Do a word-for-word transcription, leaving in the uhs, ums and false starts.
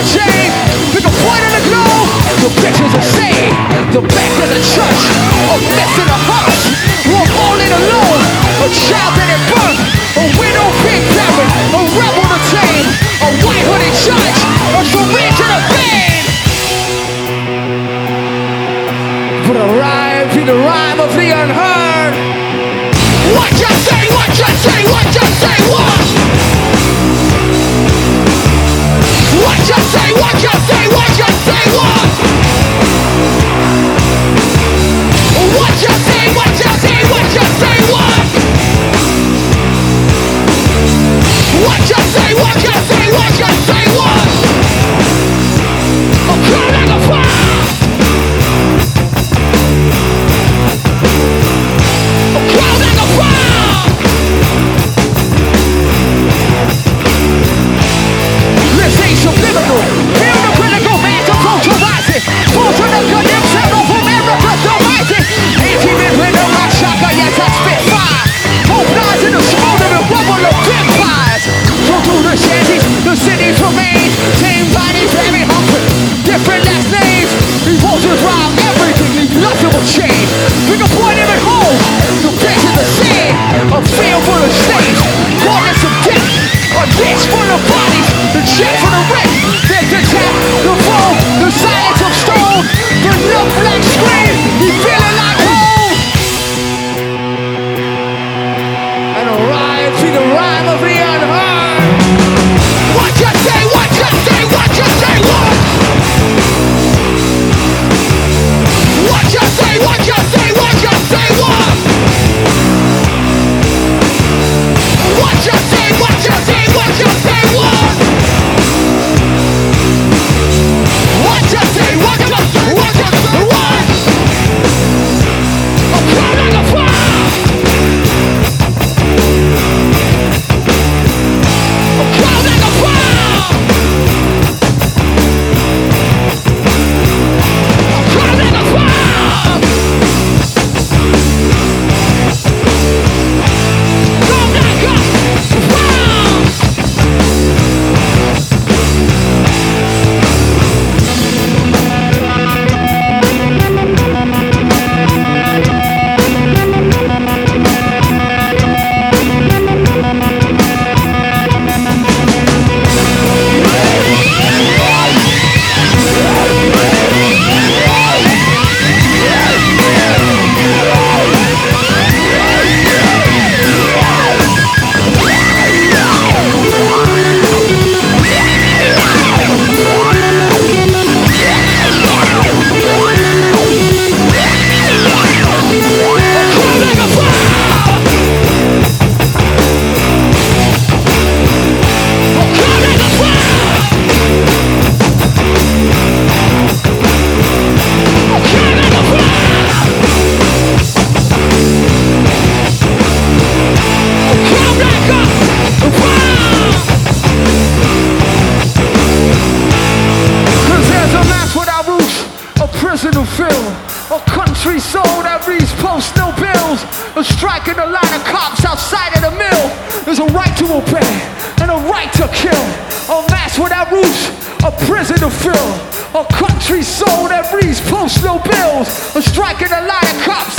chain. Pick a point in the globe. The bitches are saying the back of the church, a mess in the house, we're all in alone, a child that it birth, a widow big parent, a rebel to tame, a white hooded judge, a career to the vein. But a rhyme be the rhyme of the unheard. What you say, what you say, what you say, what? What you say, what you say, what you say, what? What you say, what you say, what you say, what? What you say, what you say, what you say, what? I'm coming like a fire. I'm coming like a fire. This ain't subliminal. Feel the critical mass approach horizon. Fall to the condemned settle for America's demise. Eighteen-bit with a rock shotgun, yes I spit fire. Both lies in the smoldering rubble of vampires. Go through the shanties, the cities remain. Same bodies, very hungry, different last names. These vultures rob everything, leave nothing will change. Pick a point in it home, the place is the same. A field full of slaves, corners of death. A ditch full of bodies, the check for the rent. There's the tap, the phone, the silence of stone. The numb black scream, you feeling like home. And a rhyme be the rhyme of the unheard. What you say, what you say, what you say, what? What you say, what you say, what you say, what? What you say, what you say, what you say, what? What you say, what you say, what you say, what? I'm coming like a fire. I'm coming like a fire. I'm coming like a fire. Come like a fire. A country soul that reads post no bills, a strike in the line of cops